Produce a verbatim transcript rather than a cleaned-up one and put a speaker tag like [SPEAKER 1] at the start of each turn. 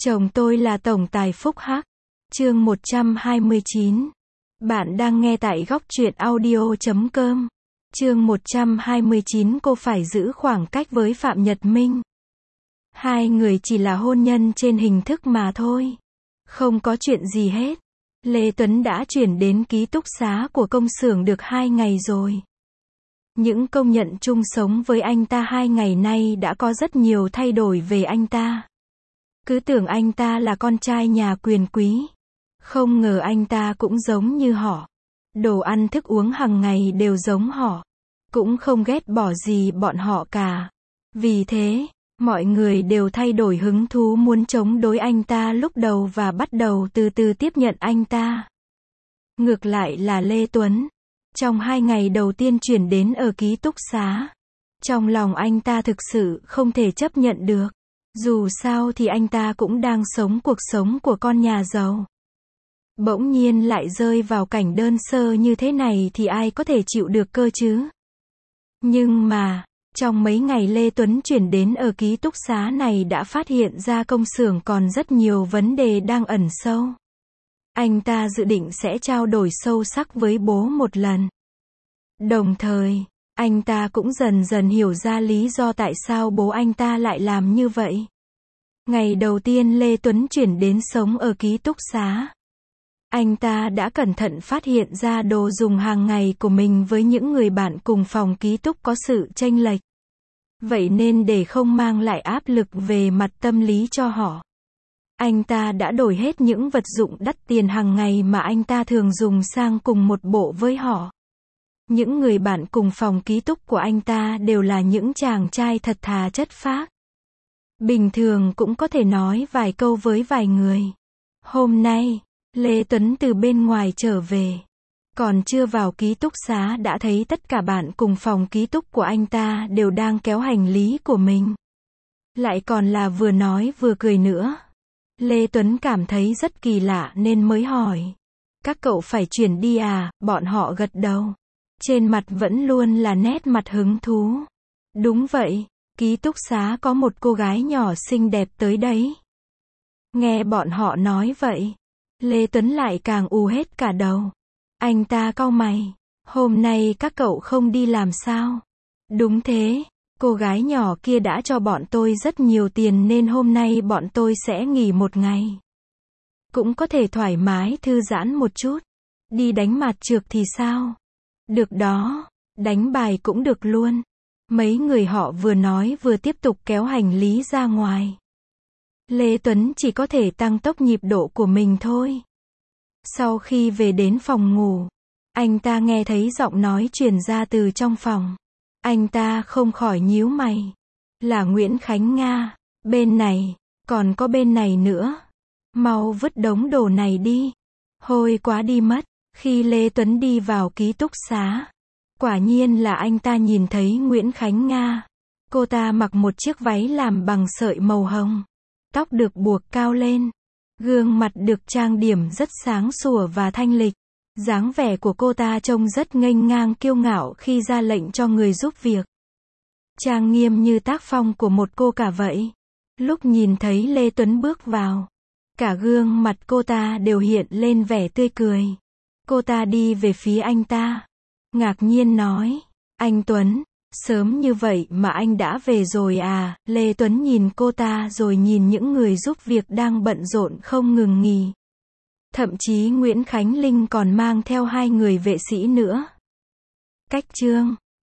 [SPEAKER 1] Chồng tôi là tổng tài phúc hắc. Chương một trăm hai mươi chín. Bạn đang nghe tại góc truyện audio chấm com. Chương một trăm hai mươi chín. Cô phải giữ khoảng cách với Phạm Nhật Minh. Hai người chỉ là hôn nhân trên hình thức mà thôi. Không có chuyện gì hết. Lê Tuấn đã chuyển đến ký túc xá của công xưởng được hai ngày rồi. Những công nhận chung sống với anh ta hai ngày nay đã có rất nhiều thay đổi về anh ta. Cứ tưởng anh ta là con trai nhà quyền quý. Không ngờ anh ta cũng giống như họ. Đồ ăn thức uống hàng ngày đều giống họ. Cũng không ghét bỏ gì bọn họ cả. Vì thế, mọi người đều thay đổi hứng thú muốn chống đối anh ta lúc đầu và bắt đầu từ từ tiếp nhận anh ta. Ngược lại là Lê Tuấn. Trong hai ngày đầu tiên chuyển đến ở ký túc xá, trong lòng anh ta thực sự không thể chấp nhận được. Dù sao thì anh ta cũng đang sống cuộc sống của con nhà giàu. Bỗng nhiên lại rơi vào cảnh đơn sơ như thế này thì ai có thể chịu được cơ chứ? Nhưng mà, trong mấy ngày Lê Tuấn chuyển đến ở ký túc xá này đã phát hiện ra công xưởng còn rất nhiều vấn đề đang ẩn sâu. Anh ta dự định sẽ trao đổi sâu sắc với bố một lần. Đồng thời, anh ta cũng dần dần hiểu ra lý do tại sao bố anh ta lại làm như vậy. Ngày đầu tiên Lê Tuấn chuyển đến sống ở ký túc xá, anh ta đã cẩn thận phát hiện ra đồ dùng hàng ngày của mình với những người bạn cùng phòng ký túc có sự chênh lệch. Vậy nên để không mang lại áp lực về mặt tâm lý cho họ, anh ta đã đổi hết những vật dụng đắt tiền hàng ngày mà anh ta thường dùng sang cùng một bộ với họ. Những người bạn cùng phòng ký túc của anh ta đều là những chàng trai thật thà chất phác. Bình thường cũng có thể nói vài câu với vài người. Hôm nay, Lê Tuấn từ bên ngoài trở về. Còn chưa vào ký túc xá đã thấy tất cả bạn cùng phòng ký túc của anh ta đều đang kéo hành lý của mình. Lại còn là vừa nói vừa cười nữa. Lê Tuấn cảm thấy rất kỳ lạ nên mới hỏi. Các cậu phải chuyển đi à? Bọn họ gật đầu. Trên mặt vẫn luôn là nét mặt hứng thú. Đúng vậy, ký túc xá có một cô gái nhỏ xinh đẹp tới đấy. Nghe bọn họ nói vậy, Lê Tuấn lại càng ù hết cả đầu. Anh ta cau mày. Hôm nay các cậu không đi làm sao? Đúng thế, cô gái nhỏ kia đã cho bọn tôi rất nhiều tiền nên hôm nay bọn tôi sẽ nghỉ một ngày. Cũng có thể thoải mái thư giãn một chút. Đi đánh mạt trược thì sao? Được đó, đánh bài cũng được luôn. Mấy người họ vừa nói vừa tiếp tục kéo hành lý ra ngoài. Lê Tuấn chỉ có thể tăng tốc nhịp độ của mình thôi. Sau khi về đến phòng ngủ, anh ta nghe thấy giọng nói truyền ra từ trong phòng. Anh ta không khỏi nhíu mày. Là Nguyễn Khánh Nga. Bên này, còn có bên này nữa. Mau vứt đống đồ này đi. Hôi quá đi mất. Khi Lê Tuấn đi vào ký túc xá, quả nhiên là anh ta nhìn thấy Nguyễn Khánh Nga. Cô ta mặc một chiếc váy làm bằng sợi màu hồng. Tóc được buộc cao lên. Gương mặt được trang điểm rất sáng sủa và thanh lịch. Dáng vẻ của cô ta trông rất nghênh ngang kiêu ngạo khi ra lệnh cho người giúp việc. Trang nghiêm như tác phong của một cô cả vậy. Lúc nhìn thấy Lê Tuấn bước vào, cả gương mặt cô ta đều hiện lên vẻ tươi cười. Cô ta đi về phía anh ta. Ngạc nhiên nói. Anh Tuấn, sớm như vậy mà anh đã về rồi à? Lê Tuấn nhìn cô ta rồi nhìn những người giúp việc đang bận rộn không ngừng nghỉ. Thậm chí Nguyễn Khánh Linh còn mang theo hai người vệ sĩ nữa. Cách chương